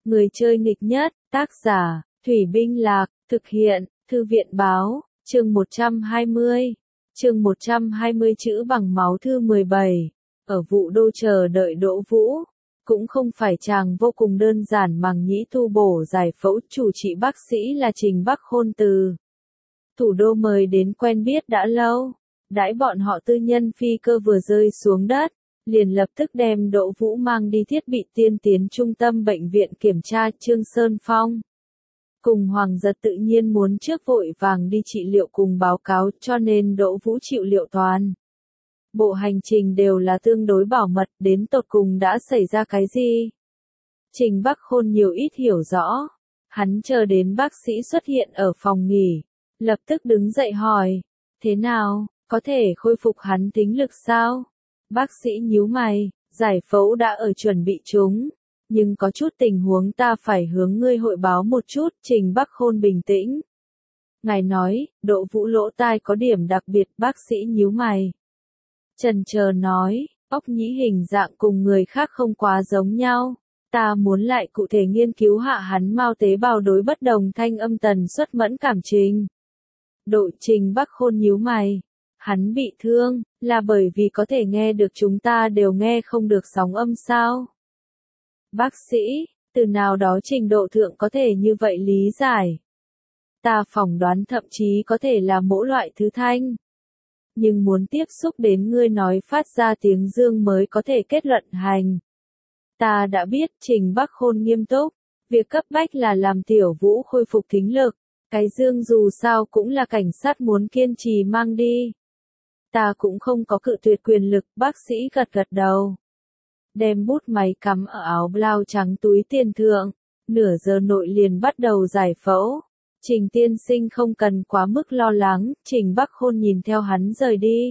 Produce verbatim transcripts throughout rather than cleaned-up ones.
Người chơi nghịch nhất, tác giả, Thủy Binh Lạc, thực hiện, Thư viện báo, chương một trăm hai mươi. Chương một trăm hai mươi chữ bằng máu thư mười bảy. Ở Vũ Đô chờ đợi Đỗ Vũ. Cũng không phải chàng vô cùng đơn giản Mằng Nhĩ tu bổ giải phẫu, chủ trị bác sĩ là Trình Bắc Khôn từ thủ đô mời đến quen biết đã lâu. Đãi bọn họ tư nhân phi cơ vừa rơi xuống đất, liền lập tức đem Đỗ Vũ mang đi thiết bị tiên tiến trung tâm bệnh viện kiểm tra. Trương Sơn Phong cùng Hoàng Giật tự nhiên muốn trước vội vàng đi trị liệu cùng báo cáo, cho nên Đỗ Vũ chịu liệu toàn bộ hành trình đều là tương đối bảo mật. Đến tột cùng đã xảy ra cái gì, Trình Bắc Khôn nhiều ít hiểu rõ. Hắn chờ đến bác sĩ xuất hiện ở phòng nghỉ, lập tức đứng dậy hỏi, thế nào, có thể khôi phục hắn tính lực sao? Bác sĩ nhíu mày, giải phẫu đã ở chuẩn bị chúng, nhưng có chút tình huống ta phải hướng ngươi hội báo một chút. Trình Bắc Khôn bình tĩnh. Ngài nói, Đỗ Vũ lỗ tai có điểm đặc biệt. Bác sĩ nhíu mày, chần chờ nói, ốc nhĩ hình dạng cùng người khác không quá giống nhau. Ta muốn lại cụ thể nghiên cứu hạ hắn mao tế bào đối bất đồng thanh âm tần suất mẫn cảm trình độ. Trình Bắc Khôn nhíu mày. Hắn bị thương, là bởi vì có thể nghe được chúng ta đều nghe không được sóng âm sao? Bác sĩ, từ nào đó trình độ thượng có thể như vậy lý giải. Ta phỏng đoán thậm chí có thể là mỗi loại thứ thanh. Nhưng muốn tiếp xúc đến ngươi nói phát ra tiếng dương mới có thể kết luận hành. Ta đã biết. Trình Bắc Khôn nghiêm túc. Việc cấp bách là làm Tiểu Vũ khôi phục thính lực. Cái dương dù sao cũng là cảnh sát muốn kiên trì mang đi. Ta cũng không có cự tuyệt quyền lực. Bác sĩ gật gật đầu, đem bút máy cắm ở áo blau trắng túi tiền thượng. Nửa giờ nội liền bắt đầu giải phẫu. Trình tiên sinh không cần quá mức lo lắng. Trình Bắc Khôn nhìn theo hắn rời đi.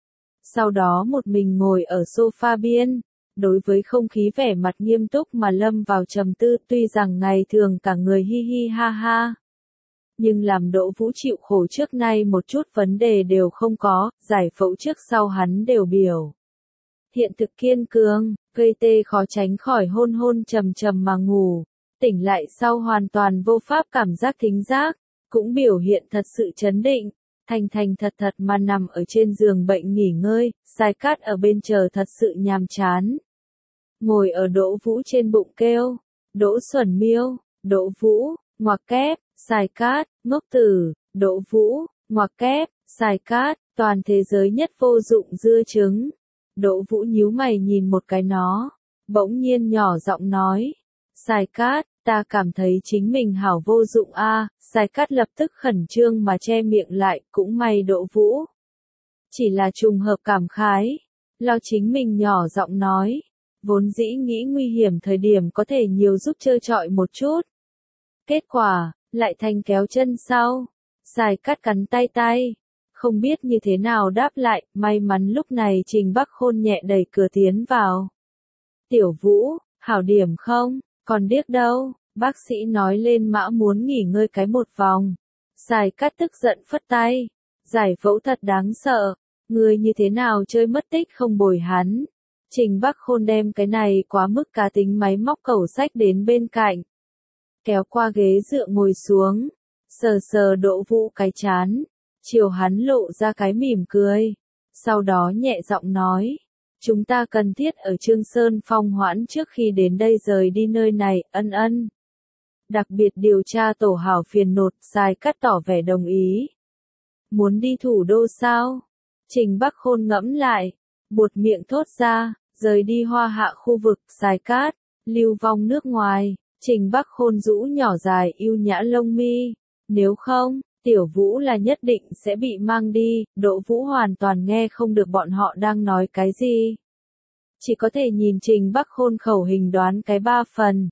Sau đó một mình ngồi ở sofa biên, đối với không khí vẻ mặt nghiêm túc mà lâm vào trầm tư. Tuy rằng ngày thường cả người hi hi ha ha, nhưng làm Đỗ Vũ chịu khổ trước nay một chút vấn đề đều không có. Giải phẫu trước sau hắn đều biểu hiện thực kiên cường, gây tê khó tránh khỏi hôn hôn trầm trầm mà ngủ. Tỉnh lại sau hoàn toàn vô pháp cảm giác thính giác, cũng biểu hiện thật sự chấn định, thành thành thật thật mà nằm ở trên giường bệnh nghỉ ngơi. Sai Cát ở bên chờ thật sự nhàm chán, ngồi ở Đỗ Vũ trên bụng kêu, Đỗ Xuẩn Miêu, Đỗ Vũ, ngoặc kép, Sai Cát, ngốc tử, Đỗ Vũ, ngoặc kép, Sai Cát, toàn thế giới nhất vô dụng dưa trứng. Đỗ Vũ nhíu mày nhìn một cái nó, bỗng nhiên nhỏ giọng nói, Sai Cát, ta cảm thấy chính mình hảo vô dụng a. À. Sai Cát lập tức khẩn trương mà che miệng lại. Cũng may Đỗ Vũ chỉ là trùng hợp cảm khái, lo chính mình nhỏ giọng nói, vốn dĩ nghĩ nguy hiểm thời điểm có thể nhiều giúp trơ trọi một chút. Kết quả, lại thành kéo chân sau. Sai Cát cắn tay tay, không biết như thế nào đáp lại. May mắn lúc này Trình Bắc Khôn nhẹ đẩy cửa tiến vào. Tiểu Vũ, hảo điểm không? Còn điếc đâu? Bác sĩ nói lên mã muốn nghỉ ngơi cái một vòng. Sai Cát tức giận phất tay. Giải phẫu thật đáng sợ. Ngươi như thế nào chơi mất tích không bồi hắn? Trình Bắc Khôn đem cái này quá mức cá tính máy móc cẩu sách đến bên cạnh, kéo qua ghế dựa ngồi xuống, sờ sờ Đỗ Vũ cái chán, chiều hắn lộ ra cái mỉm cười. Sau đó nhẹ giọng nói, chúng ta cần thiết ở Trương Sơn Phong hoãn trước khi đến đây rời đi nơi này. Ân ân. Đặc biệt điều tra tổ hảo phiền nột. Sai Cát tỏ vẻ đồng ý. Muốn đi thủ đô sao? Trình Bắc Khôn ngẫm lại, buột miệng thốt ra, rời đi Hoa Hạ khu vực. Sai Cát, lưu vong nước ngoài. Trình Bắc Khôn rũ nhỏ dài yêu nhã lông mi. Nếu không, Tiểu Vũ là nhất định sẽ bị mang đi. Đỗ Vũ hoàn toàn nghe không được bọn họ đang nói cái gì, chỉ có thể nhìn Trình Bắc Khôn khẩu hình đoán cái ba phần.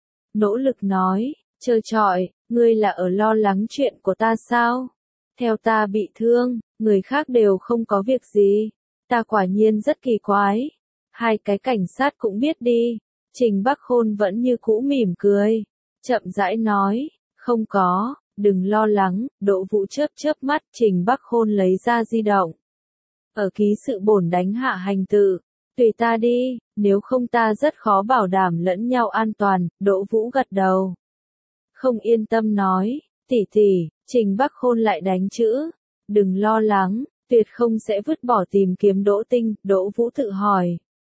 Nỗ lực nói, trơ trọi, ngươi là ở lo lắng chuyện của ta sao? Theo ta bị thương, người khác đều không có việc gì. Ta quả nhiên rất kỳ quái. Hai cái cảnh sát cũng biết đi. Trình Bắc Khôn vẫn như cũ mỉm cười, chậm rãi nói, không có, đừng lo lắng. Đỗ Vũ chớp chớp mắt. Trình Bắc Khôn lấy ra di động, ở ký sự bổn đánh hạ hành tự, Tùy ta đi, nếu không ta rất khó bảo đảm lẫn nhau an toàn, Đỗ Vũ gật đầu. Không yên tâm nói, tỷ tỷ, Trình Bắc Khôn lại đánh chữ. Đừng lo lắng, tuyệt không sẽ vứt bỏ tìm kiếm Đỗ Tinh, Đỗ Vũ tự hỏi.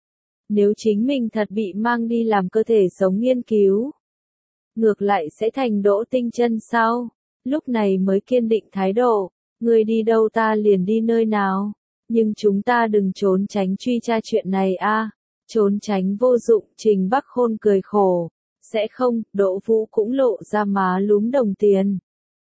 Nếu chính mình thật bị mang đi làm cơ thể sống nghiên cứu, ngược lại sẽ thành Đỗ Tinh chân sau. Lúc này mới kiên định thái độ, người đi đâu ta liền đi nơi nào. Nhưng chúng ta đừng trốn tránh truy tra chuyện này a. Trốn tránh vô dụng, Trình Bắc Khôn cười khổ. Sẽ không, Đỗ Vũ cũng lộ ra má lúm đồng tiền.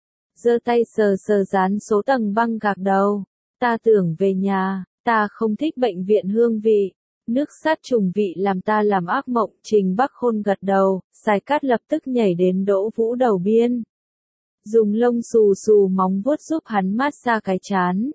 Giơ tay sờ sờ dán số tầng băng gạc đầu. Ta tưởng về nhà, ta không thích bệnh viện hương vị. Nước sát trùng vị làm ta làm ác mộng, Trình Bắc Khôn gật đầu, Sài Cát lập tức nhảy đến Đỗ Vũ đầu biên. Dùng lông xù xù móng vuốt giúp hắn mát xa cái chán.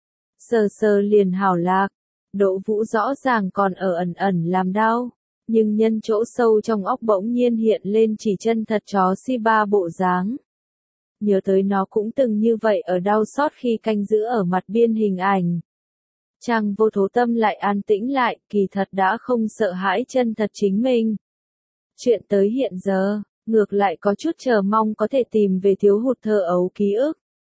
Sờ sờ liền hảo lạc, Đỗ Vũ rõ ràng còn ở ẩn ẩn làm đau, nhưng nhân chỗ sâu trong óc bỗng nhiên hiện lên chỉ chân thật chó Shiba bộ dáng. Nhớ tới nó cũng từng như vậy ở đau xót khi canh giữ ở mặt biên hình ảnh. Trang vô thố tâm lại an tĩnh lại, kỳ thật đã không sợ hãi chân thật chính mình. Chuyện tới hiện giờ, ngược lại có chút chờ mong có thể tìm về thiếu hụt thơ ấu ký ức.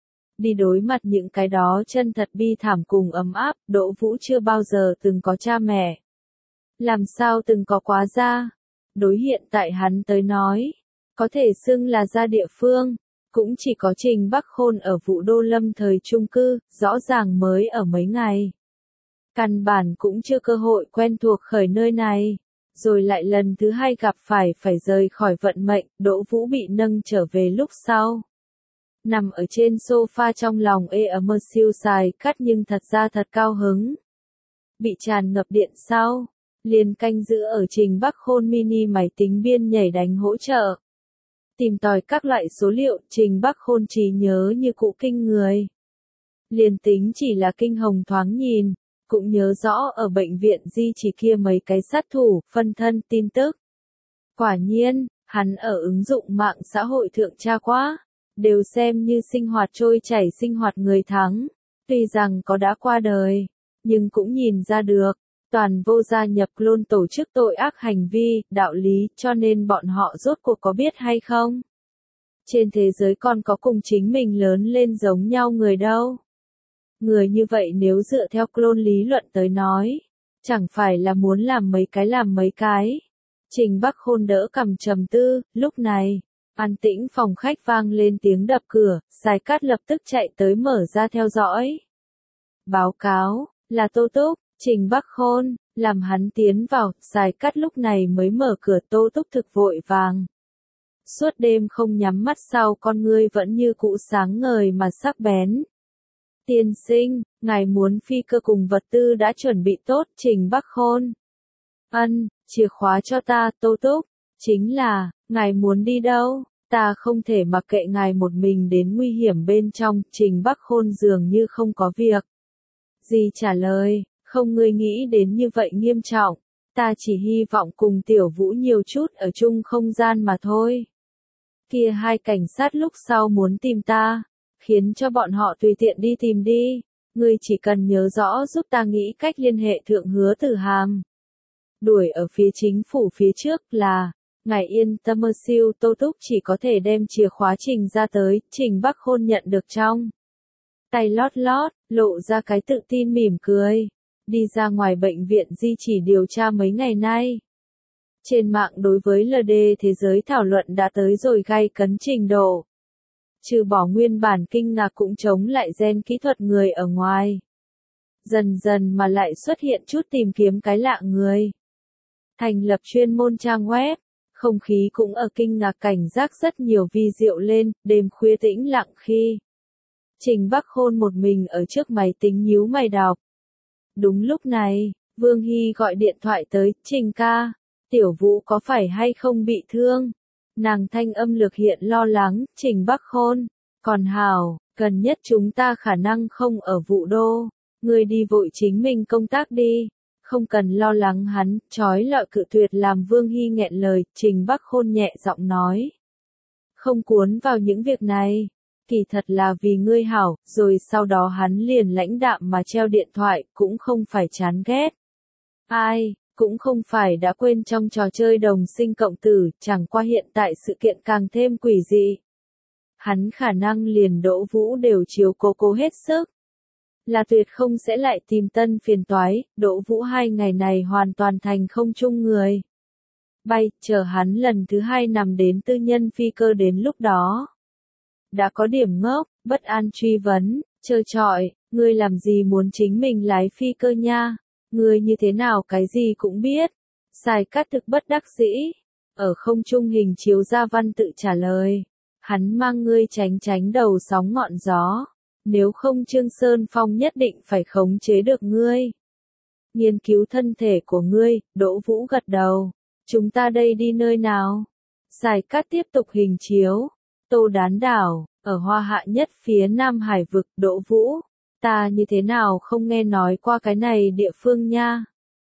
Đi đối mặt những cái đó chân thật bi thảm cùng ấm áp, Đỗ Vũ chưa bao giờ từng có cha mẹ. Làm sao từng có quá gia? Đối hiện tại hắn tới nói, có thể xưng là gia địa phương, cũng chỉ có Trình Bắc Khôn ở Vũ Đô Lâm thời chung cư, rõ ràng mới ở mấy ngày. Căn bản cũng chưa cơ hội quen thuộc khởi nơi này, rồi lại lần thứ hai gặp phải phải rời khỏi vận mệnh, Đỗ Vũ bị nâng trở về lúc sau. Nằm ở trên sofa trong lòng ê ấm mơ siêu xài cắt nhưng thật ra thật cao hứng. Bị tràn ngập điện sau, liền canh giữ ở Trình Bắc Khôn mini máy tính biên nhảy đánh hỗ trợ. Tìm tòi các loại số liệu, Trình Bắc Khôn trí nhớ như cụ kinh người. Liền tính chỉ là kinh hồng thoáng nhìn, cũng nhớ rõ ở bệnh viện di chỉ kia mấy cái sát thủ, phân thân tin tức. Quả nhiên, hắn ở ứng dụng mạng xã hội thượng tra quá, đều xem như sinh hoạt trôi chảy sinh hoạt người thắng. Tuy rằng có đã qua đời, nhưng cũng nhìn ra được, toàn vô gia nhập clone tổ chức tội ác hành vi, đạo lý, cho nên bọn họ rốt cuộc có biết hay không? Trên thế giới còn có cùng chính mình lớn lên giống nhau người đâu. Người như vậy nếu dựa theo clone lý luận tới nói, chẳng phải là muốn làm mấy cái làm mấy cái. Trình Bắc Khôn đỡ cầm trầm tư, lúc này, an tĩnh phòng khách vang lên tiếng đập cửa, Sài Cát lập tức chạy tới mở ra theo dõi. Báo cáo, là Tô Túc, Trình Bắc Khôn, làm hắn tiến vào, Sài Cát lúc này mới mở cửa. Tô Túc thực vội vàng. Suốt đêm không nhắm mắt sau con ngươi vẫn như cũ sáng ngời mà sắc bén. Tiên sinh, ngài muốn phi cơ cùng vật tư đã chuẩn bị tốt, Trình Bắc Khôn. Ân, chìa khóa cho ta, Tô Túc. Chính là, ngài muốn đi đâu? Ta không thể mặc kệ ngài một mình đến nguy hiểm bên trong, Trình Bắc Khôn dường như không có việc gì trả lời, không ngươi nghĩ đến như vậy nghiêm trọng, ta chỉ hy vọng cùng Tiểu Vũ nhiều chút ở chung không gian mà thôi. Kia hai cảnh sát lúc sau muốn tìm ta, khiến cho bọn họ tùy tiện đi tìm đi, ngươi chỉ cần nhớ rõ giúp ta nghĩ cách liên hệ thượng Hứa Tử Hàm. Đuổi ở phía chính phủ phía trước là, ngài yên tâm mơ siêu. Tô Túc chỉ có thể đem chìa khóa Trình ra tới, Trình Bắc Khôn nhận được trong tay lót lót, lộ ra cái tự tin mỉm cười, đi ra ngoài bệnh viện di chỉ điều tra mấy ngày nay. Trên mạng đối với lờ đê thế giới thảo luận đã tới rồi gay cấn trình độ. Trừ bỏ nguyên bản kinh ngạc cũng chống lại gen kỹ thuật người ở ngoài. Dần dần mà lại xuất hiện chút tìm kiếm cái lạ người. Thành lập chuyên môn trang web, không khí cũng ở kinh ngạc cảnh giác rất nhiều vi diệu lên, đêm khuya tĩnh lặng khi. Trình Bắc Khôn một mình ở trước máy tính nhíu mày đọc. Đúng lúc này, Vương Hy gọi điện thoại tới, Trình ca, Tiểu Vũ có phải hay không bị thương? Nàng thanh âm lược hiện lo lắng, Trình Bắc Khôn, còn hảo, gần nhất chúng ta khả năng không ở Vũ Đô, ngươi đi vội chính mình công tác đi, không cần lo lắng hắn, trói lọi cự tuyệt làm Vương Hy nghẹn lời, Trình Bắc Khôn nhẹ giọng nói. Không cuốn vào những việc này, kỳ thật là vì ngươi hảo, rồi sau đó hắn liền lãnh đạm mà treo điện thoại, cũng không phải chán ghét. Ai, cũng không phải đã quên trong trò chơi đồng sinh cộng tử, chẳng qua hiện tại sự kiện càng thêm quỷ dị. Hắn khả năng liền Đỗ Vũ đều chiếu cố cố hết sức. Là tuyệt không sẽ lại tìm tân phiền toái, Đỗ Vũ hai ngày này hoàn toàn thành không chung người. Bay, chờ hắn lần thứ hai nằm đến tư nhân phi cơ đến lúc đó. Đã có điểm ngốc, bất an truy vấn, trơ trọi, ngươi làm gì muốn chính mình lái phi cơ nha, ngươi như thế nào cái gì cũng biết. Sài Cát thực bất đắc dĩ, ở không trung hình chiếu ra văn tự trả lời, hắn mang ngươi tránh tránh đầu sóng ngọn gió, nếu không Trương Sơn Phong nhất định phải khống chế được ngươi. Nghiên cứu thân thể của ngươi, Đỗ Vũ gật đầu, chúng ta đây đi nơi nào? Sài Cát tiếp tục hình chiếu, Tô Đán đảo, ở Hoa Hạ nhất phía Nam Hải vực, Đỗ Vũ, ta như thế nào không nghe nói qua cái này địa phương nha.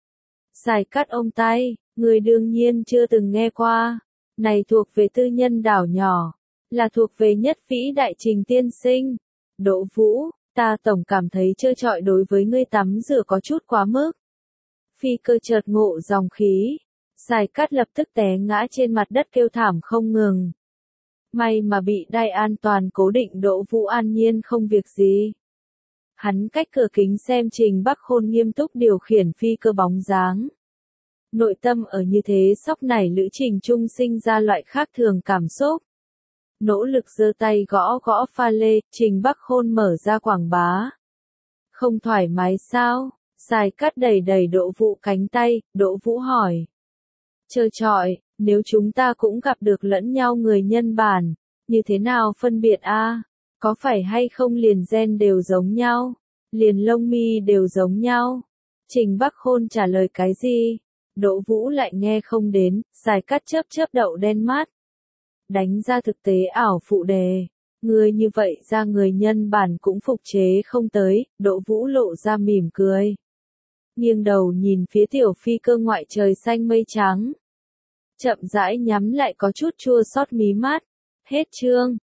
Sài Cát ôm tay, người đương nhiên chưa từng nghe qua, này thuộc về tư nhân đảo nhỏ, là thuộc về nhất vĩ đại Trình tiên sinh. Đỗ Vũ, ta tổng cảm thấy trơ trọi đối với ngươi tắm rửa có chút quá mức. Phi cơ chợt ngộ dòng khí, Sài Cát lập tức té ngã trên mặt đất kêu thảm không ngừng. May mà bị đai an toàn cố định, Đỗ Vũ an nhiên không việc gì. Hắn cách cửa kính xem Trình Bắc Khôn nghiêm túc điều khiển phi cơ bóng dáng. Nội tâm ở như thế sóc nảy lữ trình trung sinh ra loại khác thường cảm xúc. Nỗ lực giơ tay gõ gõ pha lê, Trình Bắc Khôn mở ra quảng bá. Không thoải mái sao? Sài Cát đẩy đẩy Đỗ Vũ cánh tay, Đỗ Vũ hỏi. Trơ trọi, nếu chúng ta cũng gặp được lẫn nhau người nhân bản, như thế nào phân biệt a? Có phải hay không liền gen đều giống nhau, liền lông mi đều giống nhau? Trình Bắc Khôn trả lời cái gì? Đỗ Vũ lại nghe không đến, Sài Cát chớp chớp đậu đen mắt. Đánh ra thực tế ảo phụ đề, người như vậy ra người nhân bản cũng phục chế không tới, Đỗ Vũ lộ ra mỉm cười. Nghiêng đầu nhìn phía tiểu phi cơ ngoại trời xanh mây trắng. Chậm rãi nhắm lại có chút chua xót mí mắt. Hết chương.